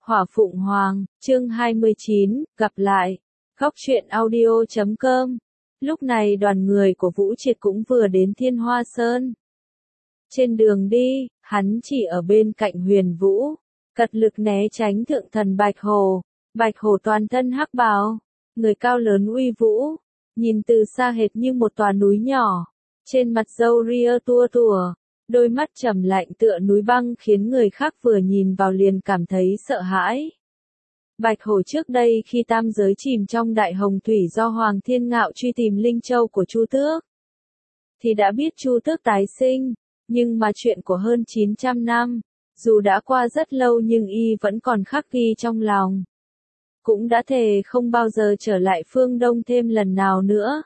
Hỏa Phụng Hoàng, chương 29, gặp lại. Góc truyện audio.com. Lúc này đoàn người của Vũ Triệt cũng vừa đến Thiên Hoa Sơn. Trên đường đi, hắn chỉ ở bên cạnh Huyền Vũ, cật lực né tránh thượng thần Bạch Hổ. Bạch Hổ toàn thân hắc bào, người cao lớn uy vũ, nhìn từ xa hệt như một tòa núi nhỏ, trên mặt râu ria tua tủa, đôi mắt trầm lạnh tựa núi băng khiến người khác vừa nhìn vào liền cảm thấy sợ hãi. Bạch Hổ trước đây khi tam giới chìm trong đại hồng thủy do Hoàng Thiên Ngạo truy tìm Linh Châu của Chu Tước, thì đã biết Chu Tước tái sinh, nhưng mà chuyện của hơn 900 năm, dù đã qua rất lâu nhưng y vẫn còn khắc ghi trong lòng. Cũng đã thề không bao giờ trở lại phương Đông thêm lần nào nữa.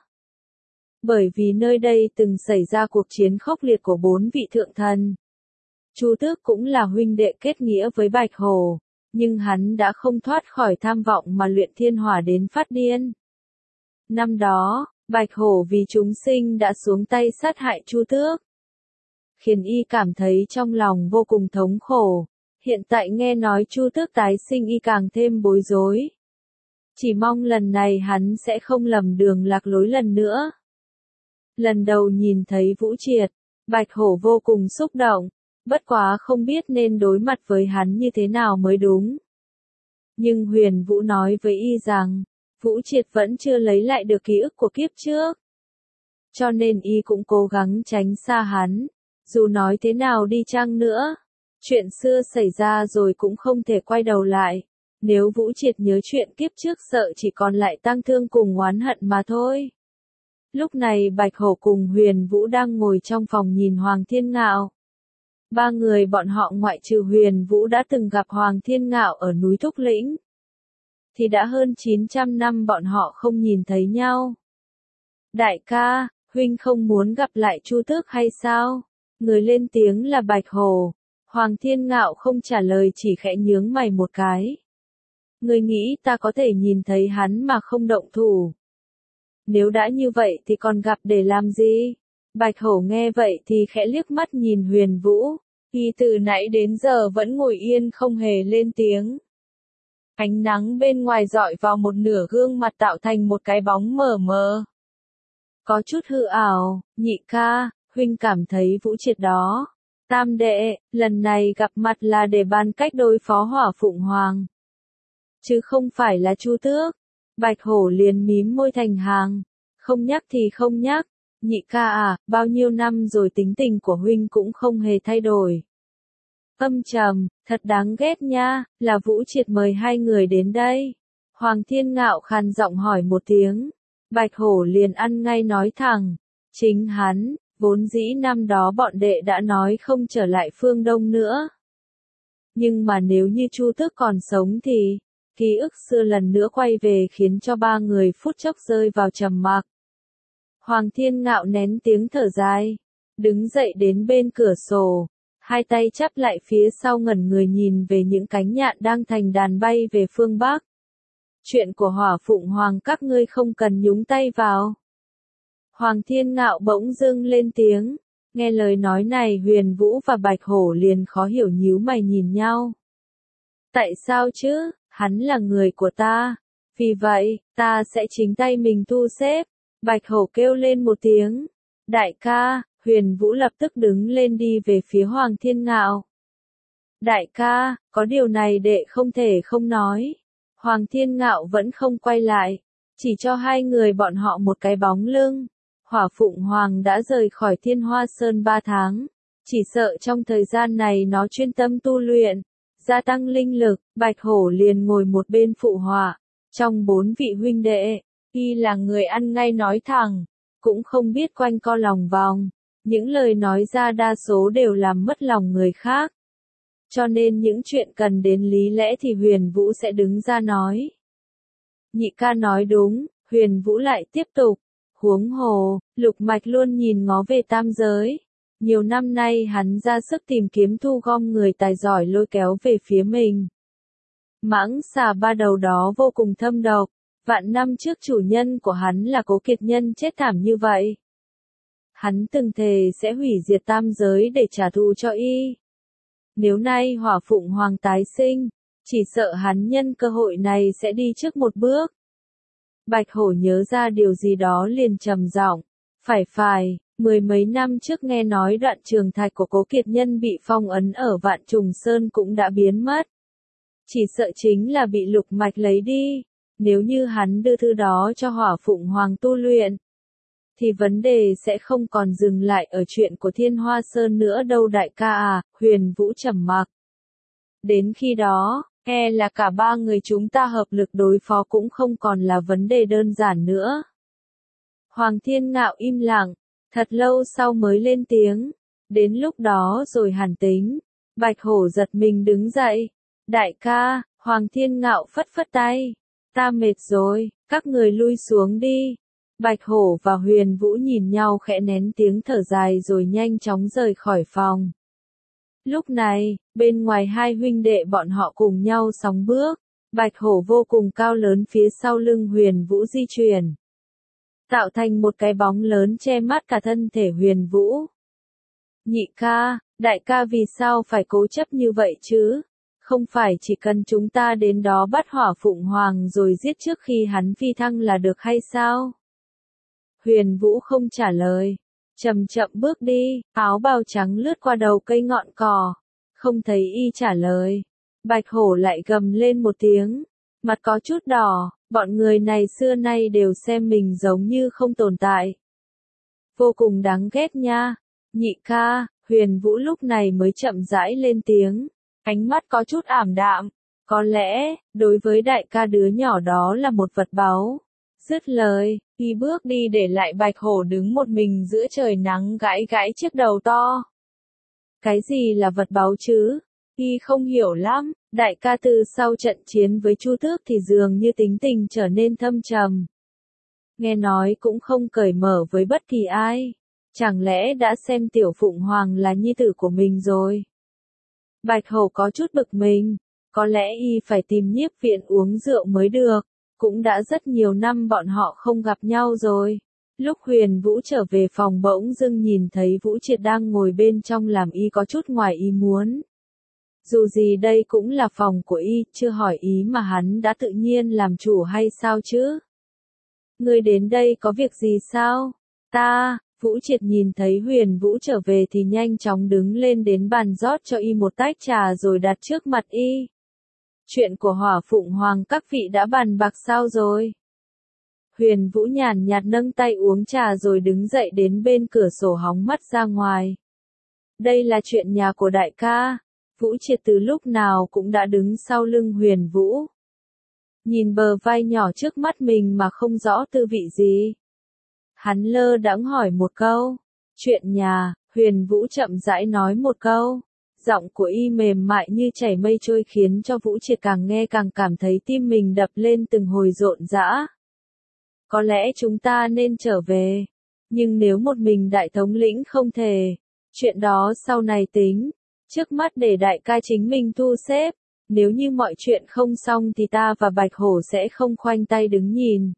Bởi vì nơi đây từng xảy ra cuộc chiến khốc liệt của 4 vị thượng thần. Chu Tước cũng là huynh đệ kết nghĩa với Bạch Hổ, nhưng hắn đã không thoát khỏi tham vọng mà luyện thiên hỏa đến phát điên. Năm đó, Bạch Hổ vì chúng sinh đã xuống tay sát hại Chu Tước, khiến y cảm thấy trong lòng vô cùng thống khổ. Hiện tại nghe nói Chu Tước tái sinh y càng thêm bối rối. Chỉ mong lần này hắn sẽ không lầm đường lạc lối lần nữa. Lần đầu nhìn thấy Vũ Triệt, Bạch Hổ vô cùng xúc động, bất quá không biết nên đối mặt với hắn như thế nào mới đúng. Nhưng Huyền Vũ nói với y rằng, Vũ Triệt vẫn chưa lấy lại được ký ức của kiếp trước. Cho nên y cũng cố gắng tránh xa hắn, dù nói thế nào đi chăng nữa. Chuyện xưa xảy ra rồi cũng không thể quay đầu lại. Nếu Vũ Triệt nhớ chuyện kiếp trước sợ chỉ còn lại tang thương cùng oán hận mà thôi. Lúc này Bạch Hổ cùng Huyền Vũ đang ngồi trong phòng nhìn Hoàng Thiên Ngạo. Ba người bọn họ ngoại trừ Huyền Vũ đã từng gặp Hoàng Thiên Ngạo ở núi Thúc Lĩnh, thì đã hơn 900 năm bọn họ không nhìn thấy nhau. Đại ca, huynh không muốn gặp lại Chu Tước hay sao? Người lên tiếng là Bạch Hổ. Hoàng Thiên Ngạo không trả lời chỉ khẽ nhướng mày một cái. Người nghĩ ta có thể nhìn thấy hắn mà không động thủ? Nếu đã như vậy thì còn gặp để làm gì? Bạch Hổ nghe vậy thì khẽ liếc mắt nhìn Huyền Vũ. Y từ nãy đến giờ vẫn ngồi yên không hề lên tiếng. Ánh nắng bên ngoài rọi vào một nửa gương mặt tạo thành một cái bóng mờ mờ. Có chút hư ảo. Nhị ca, huynh cảm thấy Vũ Triệt đó. Tam đệ, lần này gặp mặt là để bàn cách đối phó Hỏa Phụng Hoàng, chứ không phải là Chu Tước. Bạch Hổ liền mím môi thành hàng. Không nhắc thì không nhắc. Nhị ca à, bao nhiêu năm rồi tính tình của huynh cũng không hề thay đổi. Âm trầm, thật đáng ghét nha, là Vũ Triệt mời hai người đến đây. Hoàng Thiên Ngạo khàn giọng hỏi một tiếng. Bạch Hổ liền ăn ngay nói thẳng. Chính hắn, vốn dĩ năm đó bọn đệ đã nói không trở lại phương Đông nữa. Nhưng mà nếu như Chu Tước còn sống thì, ký ức xưa lần nữa quay về khiến cho ba người phút chốc rơi vào trầm mặc. Hoàng Thiên Ngạo nén tiếng thở dài, đứng dậy đến bên cửa sổ, hai tay chắp lại phía sau ngẩn người nhìn về những cánh nhạn đang thành đàn bay về phương Bắc. Chuyện của Hỏa Phụng Hoàng các ngươi không cần nhúng tay vào. Hoàng Thiên Ngạo bỗng dưng lên tiếng. Nghe lời nói này Huyền Vũ và Bạch Hổ liền khó hiểu nhíu mày nhìn nhau. Tại sao chứ? Hắn là người của ta. Vì vậy, ta sẽ chính tay mình thu xếp. Bạch Hổ kêu lên một tiếng. Đại ca, Huyền Vũ lập tức đứng lên đi về phía Hoàng Thiên Ngạo. Đại ca, có điều này đệ không thể không nói. Hoàng Thiên Ngạo vẫn không quay lại, chỉ cho hai người bọn họ một cái bóng lưng. Hỏa Phụng Hoàng đã rời khỏi Thiên Hoa Sơn 3 tháng. Chỉ sợ trong thời gian này nó chuyên tâm tu luyện, gia tăng linh lực. Bạch Hổ liền ngồi một bên phụ họa. Trong 4 vị huynh đệ, y là người ăn ngay nói thẳng, cũng không biết quanh co lòng vòng. Những lời nói ra đa số đều làm mất lòng người khác. Cho nên những chuyện cần đến lý lẽ thì Huyền Vũ sẽ đứng ra nói. Nhị ca nói đúng, Huyền Vũ lại tiếp tục. Huống hồ, Lục Mạch luôn nhìn ngó về tam giới. Nhiều năm nay hắn ra sức tìm kiếm thu gom người tài giỏi lôi kéo về phía mình. Mãng xà ba đầu đó vô cùng thâm độc. Vạn năm trước chủ nhân của hắn là Cố Kiệt Nhân chết thảm như vậy. Hắn từng thề sẽ hủy diệt tam giới để trả thù cho y. Nếu nay Hỏa Phụng Hoàng tái sinh, Chỉ sợ hắn nhân cơ hội này sẽ đi trước một bước. Bạch Hổ nhớ ra điều gì đó liền trầm giọng, phải, mười mấy năm trước nghe nói đoạn trường thạch của Cố Kiệt Nhân bị phong ấn ở Vạn Trùng Sơn cũng đã biến mất. Chỉ sợ chính là bị Lục Mạch lấy đi, nếu như hắn đưa thư đó cho Hỏa Phụng Hoàng tu luyện, thì vấn đề sẽ không còn dừng lại ở chuyện của Thiên Hoa Sơn nữa đâu đại ca à, Huyền Vũ trầm mặc. Đến khi đó, e là cả ba người chúng ta hợp lực đối phó cũng không còn là vấn đề đơn giản nữa. Hoàng Thiên Ngạo im lặng, thật lâu sau mới lên tiếng, đến lúc đó rồi hẳn tính. Bạch Hổ giật mình đứng dậy, đại ca, Hoàng Thiên Ngạo phất phất tay, ta mệt rồi, các người lui xuống đi. Bạch Hổ và Huyền Vũ nhìn nhau khẽ nén tiếng thở dài rồi nhanh chóng rời khỏi phòng. Lúc này, bên ngoài hai huynh đệ bọn họ cùng nhau sóng bước, Bạch Hổ vô cùng cao lớn phía sau lưng Huyền Vũ di chuyển, tạo thành một cái bóng lớn che mắt cả thân thể Huyền Vũ. Nhị ca, đại ca vì sao phải cố chấp như vậy chứ? Không phải chỉ cần chúng ta đến đó bắt Hỏa Phụng Hoàng rồi giết trước khi hắn phi thăng là được hay sao? Huyền Vũ không trả lời, chậm chậm bước đi, áo bào trắng lướt qua đầu cây ngọn cỏ, không thấy y trả lời. Bạch Hổ lại gầm lên một tiếng, mặt có chút đỏ, bọn người này xưa nay đều xem mình giống như không tồn tại. Vô cùng đáng ghét nha, nhị ca, Huyền Vũ lúc này mới chậm rãi lên tiếng, ánh mắt có chút ảm đạm, có lẽ, đối với đại ca đứa nhỏ đó là một vật báu. Dứt lời, y bước đi để lại Bạch Hổ đứng một mình giữa trời nắng gãi gãi chiếc đầu to. Cái gì là vật báu chứ? Y không hiểu lắm, đại ca từ sau trận chiến với Chu Tước thì dường như tính tình trở nên thâm trầm. Nghe nói cũng không cởi mở với bất kỳ ai. Chẳng lẽ đã xem Tiểu Phụng Hoàng là nhi tử của mình rồi? Bạch Hổ có chút bực mình, có lẽ y phải tìm Nhiếp Viện uống rượu mới được. Cũng đã rất nhiều năm bọn họ không gặp nhau rồi. Lúc Huyền Vũ trở về phòng bỗng dưng nhìn thấy Vũ Triệt đang ngồi bên trong làm y có chút ngoài ý muốn. Dù gì đây cũng là phòng của y, chưa hỏi ý mà hắn đã tự nhiên làm chủ hay sao chứ? Ngươi đến đây có việc gì sao? Vũ Triệt nhìn thấy Huyền Vũ trở về thì nhanh chóng đứng lên đến bàn rót cho y một tách trà rồi đặt trước mặt y. Chuyện của Hỏa Phụng Hoàng các vị đã bàn bạc sao rồi? Huyền Vũ nhàn nhạt nâng tay uống trà rồi đứng dậy đến bên cửa sổ hóng mắt ra ngoài. Đây là chuyện nhà của đại ca. Vũ Triệt từ lúc nào cũng đã đứng sau lưng Huyền Vũ. Nhìn bờ vai nhỏ trước mắt mình mà không rõ tư vị gì. Hắn lơ đãng hỏi một câu. Chuyện nhà, Huyền Vũ chậm rãi nói một câu. Giọng của y mềm mại như chảy mây trôi khiến cho Vũ Triệt càng nghe càng cảm thấy tim mình đập lên từng hồi rộn rã. Có lẽ chúng ta nên trở về. Nhưng nếu một mình đại thống lĩnh không thể, chuyện đó sau này tính. Trước mắt để đại ca chính mình thu xếp. Nếu như mọi chuyện không xong thì ta và Bạch Hổ sẽ không khoanh tay đứng nhìn.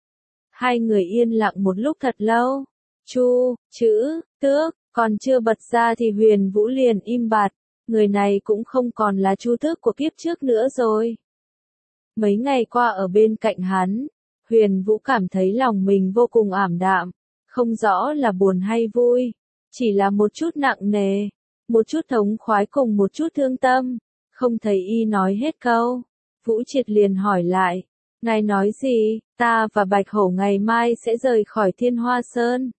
Hai người yên lặng một lúc thật lâu. Chu, chữ, tước, còn chưa bật ra thì Huyền Vũ liền im bặt. Người này cũng không còn là Chu Tước của kiếp trước nữa rồi. Mấy ngày qua ở bên cạnh hắn, Huyền Vũ cảm thấy lòng mình vô cùng ảm đạm, không rõ là buồn hay vui, chỉ là một chút nặng nề, một chút thống khoái cùng một chút thương tâm, không thấy y nói hết câu. Vũ Triệt liền hỏi lại, ngài nói gì, ta và Bạch Hổ ngày mai sẽ rời khỏi Thiên Hoa Sơn.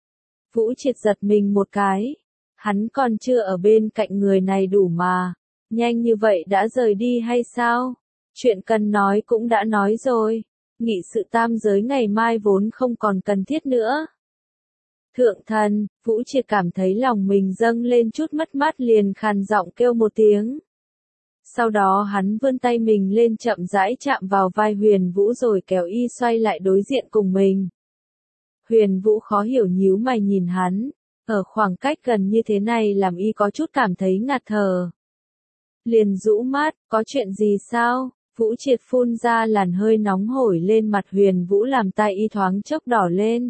Vũ Triệt giật mình một cái. Hắn còn chưa ở bên cạnh người này đủ mà. Nhanh như vậy đã rời đi hay sao? Chuyện cần nói cũng đã nói rồi. Nghị sự tam giới ngày mai vốn không còn cần thiết nữa. Thượng thần, Vũ Triệt cảm thấy lòng mình dâng lên chút mất mát liền khàn giọng kêu một tiếng. Sau đó hắn vươn tay mình lên chậm rãi chạm vào vai Huyền Vũ rồi kéo y xoay lại đối diện cùng mình. Huyền Vũ khó hiểu nhíu mày nhìn hắn. Ở khoảng cách gần như thế này làm y có chút cảm thấy ngạt thở. Liền rũ mắt, có chuyện gì sao? Vũ Triệt phun ra làn hơi nóng hổi lên mặt Huyền Vũ làm tay y thoáng chốc đỏ lên.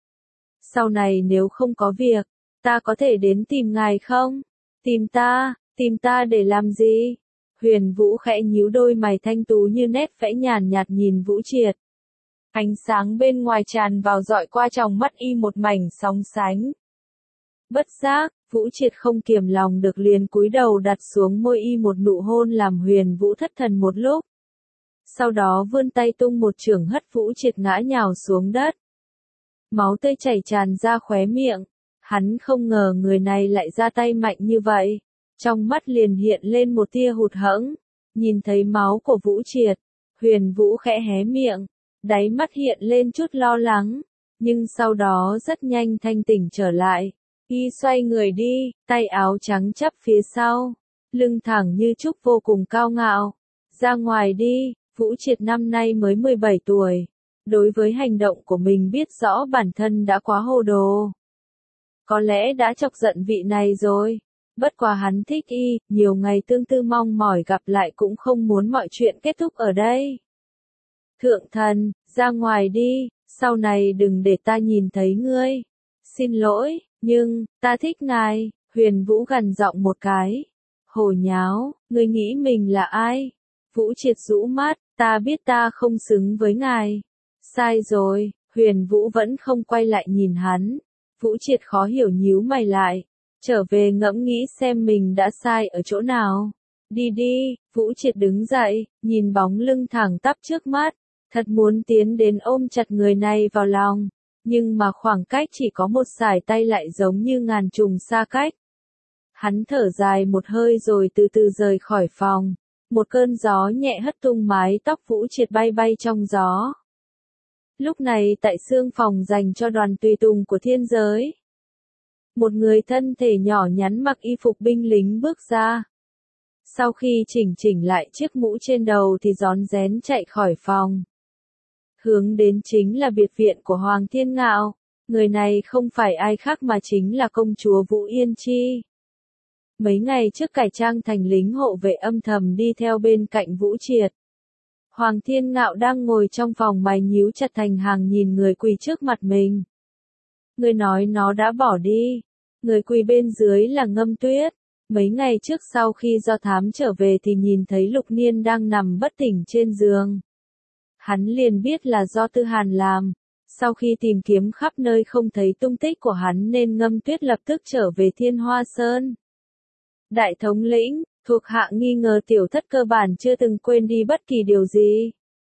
Sau này nếu không có việc, ta có thể đến tìm ngài không? Tìm ta để làm gì? Huyền Vũ khẽ nhíu đôi mày thanh tú như nét vẽ nhàn nhạt nhìn Vũ Triệt. Ánh sáng bên ngoài tràn vào dọi qua tròng mắt y một mảnh sóng sánh. Bất giác, Vũ Triệt không kiềm lòng được liền cúi đầu đặt xuống môi y một nụ hôn làm Huyền Vũ thất thần một lúc. Sau đó vươn tay tung một chưởng hất Vũ Triệt ngã nhào xuống đất. Máu tươi chảy tràn ra khóe miệng. Hắn không ngờ người này lại ra tay mạnh như vậy. Trong mắt liền hiện lên một tia hụt hẫng. Nhìn thấy máu của Vũ Triệt, Huyền Vũ khẽ hé miệng. Đáy mắt hiện lên chút lo lắng. Nhưng sau đó rất nhanh thanh tỉnh trở lại. Y xoay người đi, tay áo trắng chắp phía sau. Lưng thẳng như trúc vô cùng cao ngạo. Ra ngoài đi, Vũ Triệt năm nay mới 17 tuổi. Đối với hành động của mình biết rõ bản thân đã quá hồ đồ. Có lẽ đã chọc giận vị này rồi. Bất quá hắn thích y, nhiều ngày tương tư mong mỏi gặp lại cũng không muốn mọi chuyện kết thúc ở đây. Thượng thần, ra ngoài đi, sau này đừng để ta nhìn thấy ngươi. Xin lỗi, nhưng, ta thích ngài, Huyền Vũ gằn giọng một cái. Hồ nháo, ngươi nghĩ mình là ai? Vũ Triệt rũ mắt, ta biết ta không xứng với ngài. Sai rồi, Huyền Vũ vẫn không quay lại nhìn hắn. Vũ Triệt khó hiểu nhíu mày lại. Trở về ngẫm nghĩ xem mình đã sai ở chỗ nào. Đi đi, Vũ Triệt đứng dậy, nhìn bóng lưng thẳng tắp trước mắt. Thật muốn tiến đến ôm chặt người này vào lòng. Nhưng mà khoảng cách chỉ có một sải tay lại giống như ngàn trùng xa cách. Hắn thở dài một hơi rồi từ từ rời khỏi phòng. Một cơn gió nhẹ hất tung mái tóc Vũ Triệt bay bay trong gió. Lúc này tại xương phòng dành cho đoàn tùy tùng của thiên giới. Một người thân thể nhỏ nhắn mặc y phục binh lính bước ra. Sau khi chỉnh lại chiếc mũ trên đầu thì rón rén chạy khỏi phòng. Hướng đến chính là biệt viện của Hoàng Thiên Ngạo. Người này không phải ai khác mà chính là công chúa Vũ Yên Chi. Mấy ngày trước cải trang thành lính hộ vệ âm thầm đi theo bên cạnh Vũ Triệt. Hoàng Thiên Ngạo đang ngồi trong phòng mày nhíu chặt thành hàng nhìn người quỳ trước mặt mình. Người nói nó đã bỏ đi. Người quỳ bên dưới là Ngâm Tuyết. Mấy ngày trước sau khi do thám trở về thì nhìn thấy Lục Niên đang nằm bất tỉnh trên giường. Hắn liền biết là do Tư Hàn làm. Sau khi tìm kiếm khắp nơi không thấy tung tích của hắn nên Ngâm Tuyết lập tức trở về Thiên Hoa Sơn. Đại thống lĩnh, thuộc hạ nghi ngờ tiểu thất cơ bản chưa từng quên đi bất kỳ điều gì.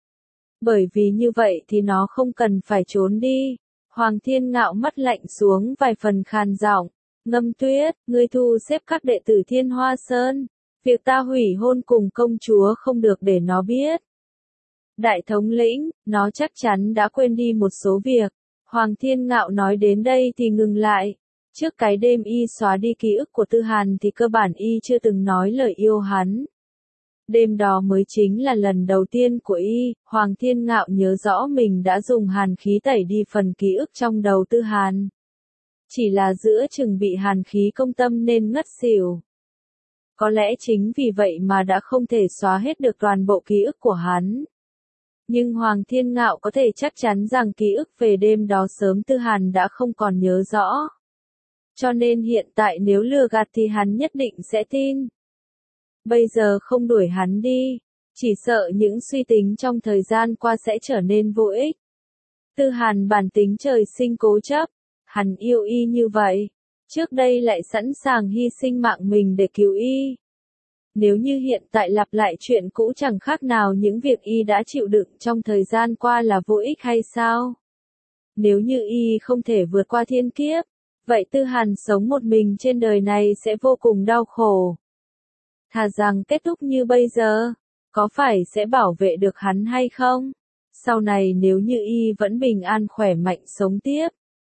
Bởi vì như vậy thì nó không cần phải trốn đi. Hoàng Thiên Ngạo mắt lạnh xuống vài phần khàn giọng. Ngâm Tuyết, ngươi thu xếp các đệ tử Thiên Hoa Sơn. Việc ta hủy hôn cùng công chúa không được để nó biết. Đại thống lĩnh, nó chắc chắn đã quên đi một số việc. Hoàng Thiên Ngạo nói đến đây thì ngừng lại. Trước cái đêm y xóa đi ký ức của Tư Hàn thì cơ bản y chưa từng nói lời yêu hắn. Đêm đó mới chính là lần đầu tiên của y, Hoàng Thiên Ngạo nhớ rõ mình đã dùng hàn khí tẩy đi phần ký ức trong đầu Tư Hàn. Chỉ là giữa chừng bị hàn khí công tâm nên ngất xỉu. Có lẽ chính vì vậy mà đã không thể xóa hết được toàn bộ ký ức của hắn. Nhưng Hoàng Thiên Ngạo có thể chắc chắn rằng ký ức về đêm đó sớm Tư Hàn đã không còn nhớ rõ. Cho nên hiện tại nếu lừa gạt thì hắn nhất định sẽ tin. Bây giờ không đuổi hắn đi, chỉ sợ những suy tính trong thời gian qua sẽ trở nên vô ích. Tư Hàn bản tính trời sinh cố chấp, hắn yêu y như vậy, trước đây lại sẵn sàng hy sinh mạng mình để cứu y. Nếu như hiện tại lặp lại chuyện cũ chẳng khác nào những việc y đã chịu đựng trong thời gian qua là vô ích hay sao? Nếu như y không thể vượt qua thiên kiếp, vậy Tư Hàn sống một mình trên đời này sẽ vô cùng đau khổ. Thà rằng kết thúc như bây giờ, có phải sẽ bảo vệ được hắn hay không? Sau này nếu như y vẫn bình an khỏe mạnh sống tiếp,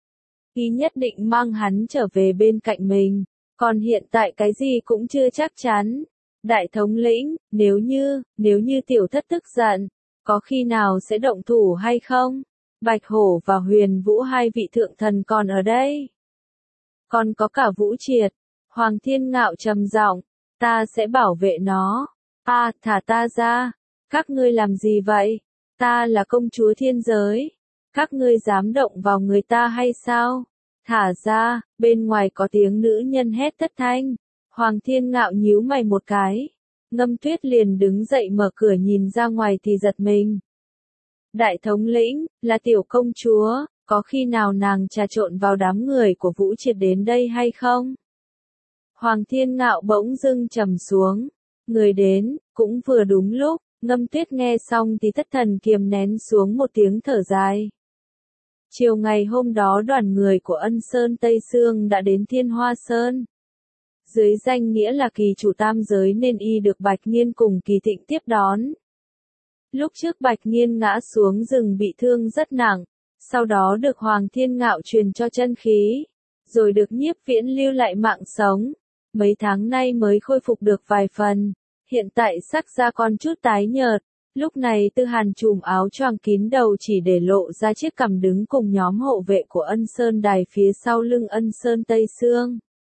y nhất định mang hắn trở về bên cạnh mình, còn hiện tại cái gì cũng chưa chắc chắn. Đại thống lĩnh, nếu như tiểu thất tức giận, có khi nào sẽ động thủ hay không? Bạch Hổ và Huyền Vũ hai vị thượng thần còn ở đây. Còn có cả Vũ Triệt. Hoàng Thiên Ngạo trầm giọng, ta sẽ bảo vệ nó. Thả ta ra. Các ngươi làm gì vậy? Ta là công chúa thiên giới. Các ngươi dám động vào người ta hay sao? Thả ra, bên ngoài có tiếng nữ nhân hét thất thanh. Hoàng Thiên Ngạo nhíu mày một cái. Ngâm Tuyết liền đứng dậy mở cửa nhìn ra ngoài thì giật mình. Đại thống lĩnh, là tiểu công chúa, có khi nào nàng trà trộn vào đám người của Vũ Triệt đến đây hay không? Hoàng Thiên Ngạo bỗng dưng trầm xuống. Người đến, cũng vừa đúng lúc, Ngâm Tuyết nghe xong thì thất thần kiềm nén xuống một tiếng thở dài. Chiều ngày hôm đó đoàn người của Ân Sơn Tây Sương đã đến Thiên Hoa Sơn. Dưới danh nghĩa là kỳ chủ tam giới nên y được Bạch Nghiên cùng Kỳ Thịnh tiếp đón. Lúc trước Bạch Nghiên ngã xuống rừng bị thương rất nặng, sau đó được Hoàng Thiên Ngạo truyền cho chân khí, rồi được Nhiếp Viễn lưu lại mạng sống. Mấy tháng nay mới khôi phục được vài phần, hiện tại sắc da còn chút tái nhợt. Lúc này Tư Hàn trùm áo choàng kín đầu chỉ để lộ ra chiếc cằm đứng cùng nhóm hộ vệ của Ân Sơn Đài phía sau lưng Ân Sơn Tây Sương.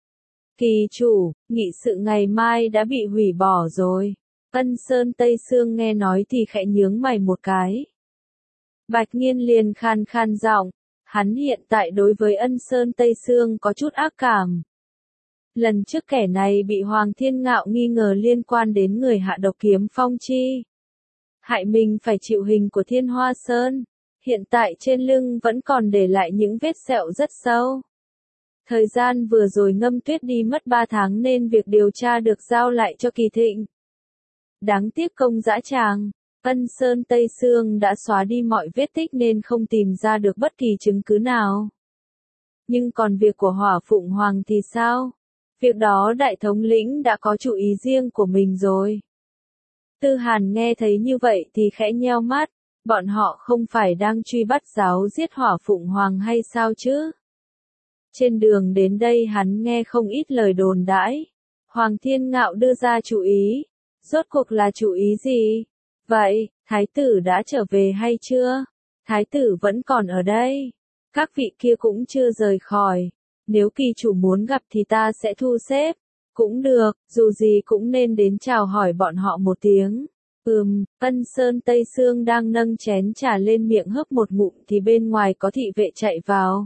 Kỳ chủ, nghị sự ngày mai đã bị hủy bỏ rồi. Ân Sơn Tây Sương nghe nói thì khẽ nhướng mày một cái. Bạch Nghiên liền khan khan giọng, hắn hiện tại đối với Ân Sơn Tây Sương có chút ác cảm. Lần trước kẻ này bị Hoàng Thiên Ngạo nghi ngờ liên quan đến người hạ độc kiếm phong chi. Hại mình phải chịu hình của Thiên Hoa Sơn, hiện tại trên lưng vẫn còn để lại những vết sẹo rất sâu. Thời gian vừa rồi Ngâm Tuyết đi mất 3 tháng nên việc điều tra được giao lại cho Kỳ Thịnh. Đáng tiếc công dã tràng, Ân Sơn Tây Sương đã xóa đi mọi vết tích nên không tìm ra được bất kỳ chứng cứ nào. Nhưng còn việc của Hỏa Phụng Hoàng thì sao? Việc đó đại thống lĩnh đã có chủ ý riêng của mình rồi. Tư Hàn nghe thấy như vậy thì khẽ nheo mắt, bọn họ không phải đang truy bắt giáo giết Hỏa Phụng Hoàng hay sao chứ? Trên đường đến đây hắn nghe không ít lời đồn đãi. Hoàng Thiên Ngạo đưa ra chủ ý. Rốt cuộc là chủ ý gì? Vậy, thái tử đã trở về hay chưa? Thái tử vẫn còn ở đây. Các vị kia cũng chưa rời khỏi. Nếu kỳ chủ muốn gặp thì ta sẽ thu xếp. Cũng được, dù gì cũng nên đến chào hỏi bọn họ một tiếng. Ân Sơn Tây Sương đang nâng chén trà lên miệng hớp một ngụm thì bên ngoài có thị vệ chạy vào.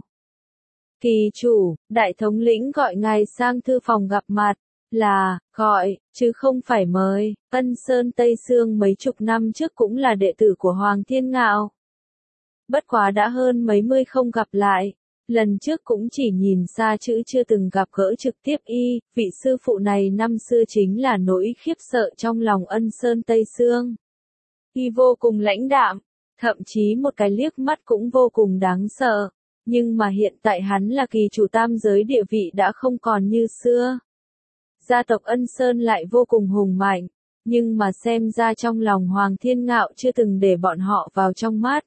Kỳ chủ, đại thống lĩnh gọi ngài sang thư phòng gặp mặt. Là, gọi, chứ không phải mời. Ân Sơn Tây Sương mấy chục năm trước cũng là đệ tử của Hoàng Thiên Ngạo. Bất quá đã hơn mấy mươi không gặp lại. Lần trước cũng chỉ nhìn xa chữ chưa từng gặp gỡ trực tiếp y, vị sư phụ này năm xưa chính là nỗi khiếp sợ trong lòng Ân Sơn Tây Sương. Y vô cùng lãnh đạm, thậm chí một cái liếc mắt cũng vô cùng đáng sợ. Nhưng mà hiện tại hắn là kỳ chủ tam giới, địa vị đã không còn như xưa. Gia tộc Ân Sơn lại vô cùng hùng mạnh, nhưng mà xem ra trong lòng Hoàng Thiên Ngạo chưa từng để bọn họ vào trong mắt.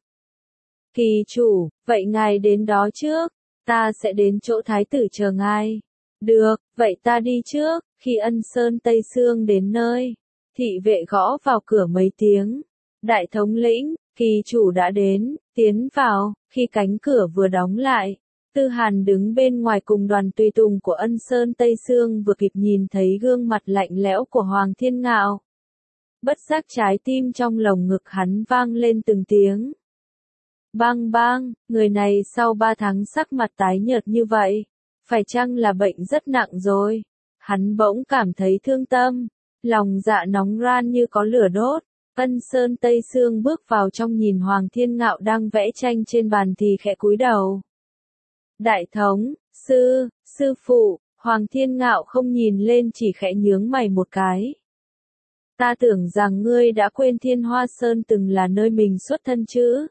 Kỳ chủ, vậy ngài đến đó trước, ta sẽ đến chỗ thái tử chờ ngài. Được, vậy ta đi trước. Khi Ân Sơn Tây Sương đến nơi, thị vệ gõ vào cửa mấy tiếng. Đại thống lĩnh, kỳ chủ đã đến, tiến vào. Khi cánh cửa vừa đóng lại, Tư Hàn đứng bên ngoài cùng đoàn tùy tùng của Ân Sơn Tây Sương vừa kịp nhìn thấy gương mặt lạnh lẽo của Hoàng Thiên Ngạo. Bất giác trái tim trong lồng ngực hắn vang lên từng tiếng. Bang bang, người này sau 3 tháng sắc mặt tái nhợt như vậy, phải chăng là bệnh rất nặng rồi? Hắn bỗng cảm thấy thương tâm, lòng dạ nóng ran như có lửa đốt. Ân Sơn Tây Sương bước vào trong nhìn Hoàng Thiên Ngạo đang vẽ tranh trên bàn thì khẽ cúi đầu. Đại thống, sư phụ, Hoàng Thiên Ngạo không nhìn lên chỉ khẽ nhướng mày một cái. Ta tưởng rằng ngươi đã quên Thiên Hoa Sơn từng là nơi mình xuất thân chứ.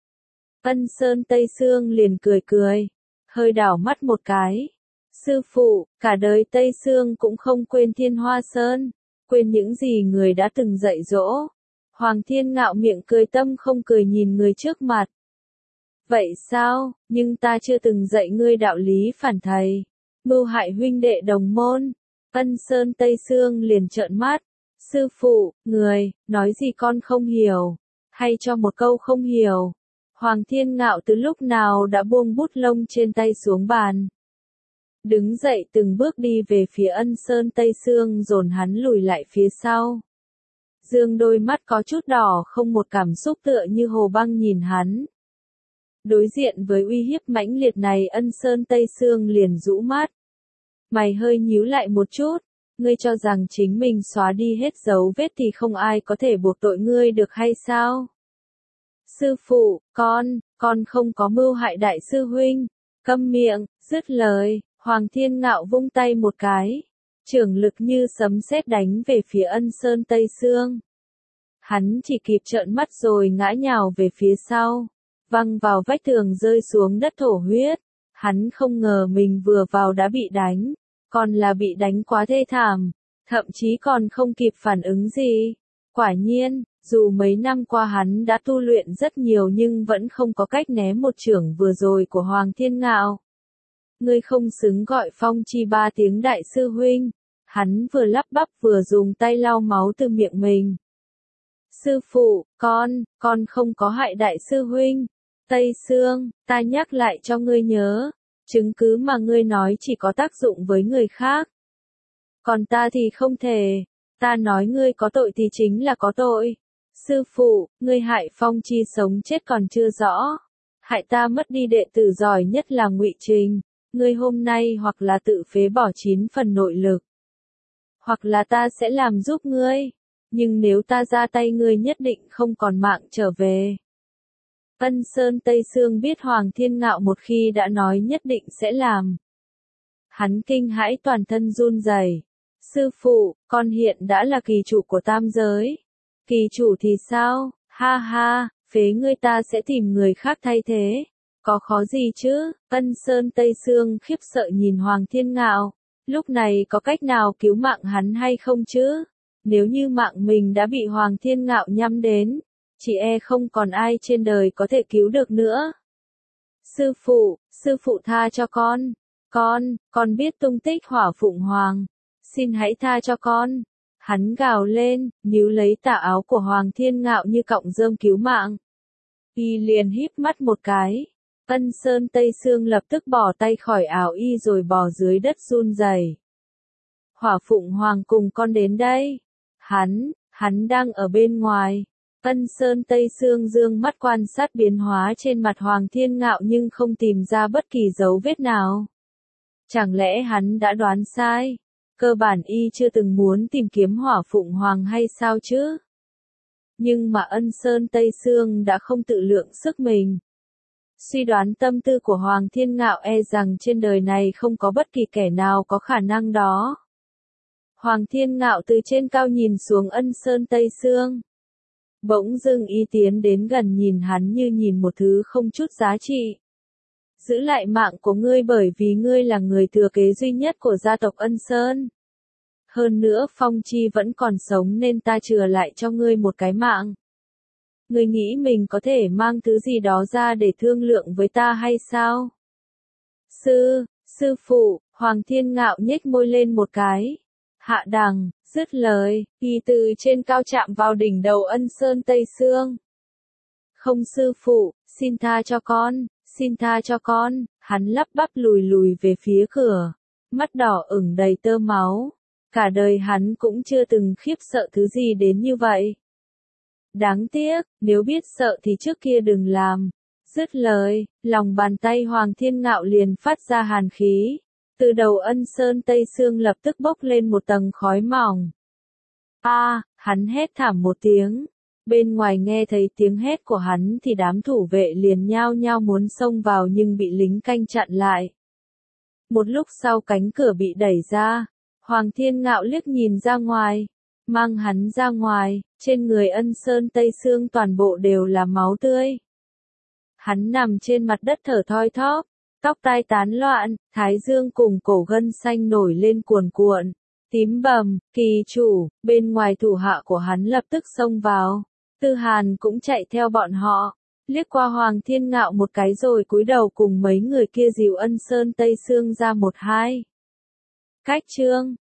Ân Sơn Tây Sương liền cười cười, hơi đảo mắt một cái. Sư phụ, cả đời Tây Sương cũng không quên Thiên Hoa Sơn, quên những gì người đã từng dạy dỗ. Hoàng Thiên Ngạo miệng cười tâm không cười nhìn người trước mặt. Vậy sao, nhưng ta chưa từng dạy ngươi đạo lý phản thầy, mưu hại huynh đệ đồng môn. Ân Sơn Tây Sương liền trợn mắt. Sư phụ, người, nói gì con không hiểu, hay cho một câu không hiểu. Hoàng Thiên Ngạo từ lúc nào đã buông bút lông trên tay xuống bàn. Đứng dậy từng bước đi về phía Ân Sơn Tây Sương dồn hắn lùi lại phía sau. Dương đôi mắt có chút đỏ không một cảm xúc tựa như hồ băng nhìn hắn. Đối diện với uy hiếp mãnh liệt này Ân Sơn Tây Sương liền rũ mắt. Mày hơi nhíu lại một chút, Ngươi cho rằng chính mình xóa đi hết dấu vết thì không ai có thể buộc tội ngươi được hay sao? Sư phụ, con không có mưu hại đại sư huynh. Câm miệng, dứt lời, Hoàng Thiên Ngạo vung tay một cái. Trưởng lực như sấm sét đánh về phía Ân Sơn Tây Sương. Hắn chỉ kịp trợn mắt rồi ngã nhào về phía sau, văng vào vách tường rơi xuống đất thổ huyết. Hắn không ngờ mình vừa vào đã bị đánh, còn là bị đánh quá thê thảm, thậm chí còn không kịp phản ứng gì. Quả nhiên, dù mấy năm qua hắn đã tu luyện rất nhiều nhưng vẫn không có cách né một chưởng vừa rồi của Hoàng Thiên Ngạo. Ngươi không xứng gọi Phong Chi 3 tiếng đại sư huynh. Hắn vừa lắp bắp vừa dùng tay lau máu từ miệng mình. Sư phụ, con không có hại đại sư huynh. Tây Sương, ta nhắc lại cho ngươi nhớ, chứng cứ mà ngươi nói chỉ có tác dụng với người khác. Còn ta thì không thể, ta nói ngươi có tội thì chính là có tội. Sư phụ, ngươi hại Phong Chi sống chết còn chưa rõ. Hại ta mất đi đệ tử giỏi nhất là Ngụy Trình. Ngươi hôm nay hoặc là tự phế bỏ 9 phần nội lực, hoặc là ta sẽ làm giúp ngươi. Nhưng nếu ta ra tay ngươi nhất định không còn mạng trở về. Ân Sơn Tây Sương biết Hoàng Thiên Ngạo một khi đã nói nhất định sẽ làm. Hắn kinh hãi toàn thân run rẩy. Sư phụ, con hiện đã là kỳ chủ của tam giới. Kỳ chủ thì sao? Ha ha, phế ngươi ta sẽ tìm người khác thay thế. Có khó gì chứ? Ân Sơn Tây Sương khiếp sợ nhìn Hoàng Thiên Ngạo. Lúc này có cách nào cứu mạng hắn hay không chứ? Nếu như mạng mình đã bị Hoàng Thiên Ngạo nhắm đến, chỉ e không còn ai trên đời có thể cứu được nữa. Sư phụ tha cho con. Con biết tung tích Hỏa Phụng Hoàng. Xin hãy tha cho con. Hắn gào lên, níu lấy tà áo của Hoàng Thiên Ngạo như cọng rơm cứu mạng. Y liền híp mắt một cái. Ân Sơn Tây Sương lập tức bỏ tay khỏi áo y rồi bò dưới đất run rẩy. Hỏa Phụng Hoàng cùng con đến đây. Hắn đang ở bên ngoài. Ân Sơn Tây Sương dương mắt quan sát biến hóa trên mặt Hoàng Thiên Ngạo nhưng không tìm ra bất kỳ dấu vết nào. Chẳng lẽ hắn đã đoán sai? Cơ bản y chưa từng muốn tìm kiếm Hỏa Phụng Hoàng hay sao chứ? Nhưng mà Ân Sơn Tây Sương đã không tự lượng sức mình. Suy đoán tâm tư của Hoàng Thiên Ngạo e rằng trên đời này không có bất kỳ kẻ nào có khả năng đó. Hoàng Thiên Ngạo từ trên cao nhìn xuống Ân Sơn Tây Sương. Bỗng dưng y tiến đến gần nhìn hắn như nhìn một thứ không chút giá trị. Giữ lại mạng của ngươi bởi vì ngươi là người thừa kế duy nhất của gia tộc Ân Sơn. Hơn nữa Phong Chi vẫn còn sống nên ta chừa lại cho ngươi một cái mạng. Ngươi nghĩ mình có thể mang thứ gì đó ra để thương lượng với ta hay sao? Sư phụ, Hoàng Thiên Ngạo nhếch môi lên một cái. Hạ đằng, dứt lời, y từ trên cao chạm vào đỉnh đầu Ân Sơn Tây Sương. Không sư phụ, xin tha cho con, hắn lắp bắp lùi về phía cửa, mắt đỏ ửng đầy tơ máu. Cả đời hắn cũng chưa từng khiếp sợ thứ gì đến như vậy. Đáng tiếc, nếu biết sợ thì trước kia đừng làm. Dứt lời, lòng bàn tay Hoàng Thiên Ngạo liền phát ra hàn khí. Từ đầu Ân Sơn Tây Sương lập tức bốc lên một tầng khói mỏng. Hắn hét thảm một tiếng. Bên ngoài nghe thấy tiếng hét của hắn thì đám thủ vệ liền nhao nhao muốn xông vào nhưng bị lính canh chặn lại. Một lúc sau cánh cửa bị đẩy ra. Hoàng Thiên Ngạo liếc nhìn ra ngoài. Mang hắn ra ngoài, trên người Ân Sơn Tây Sương toàn bộ đều là máu tươi. Hắn nằm trên mặt đất thở thoi thóp. Tóc tai tán loạn, thái dương cùng cổ gân xanh nổi lên cuồn cuộn. Tím bầm, kỳ chủ, bên ngoài thủ hạ của hắn lập tức xông vào. Tư Hàn cũng chạy theo bọn họ. Liếc qua Hoàng Thiên Ngạo một cái rồi cúi đầu cùng mấy người kia dìu Ân Sơn Tây Sương ra một hai. Cách chương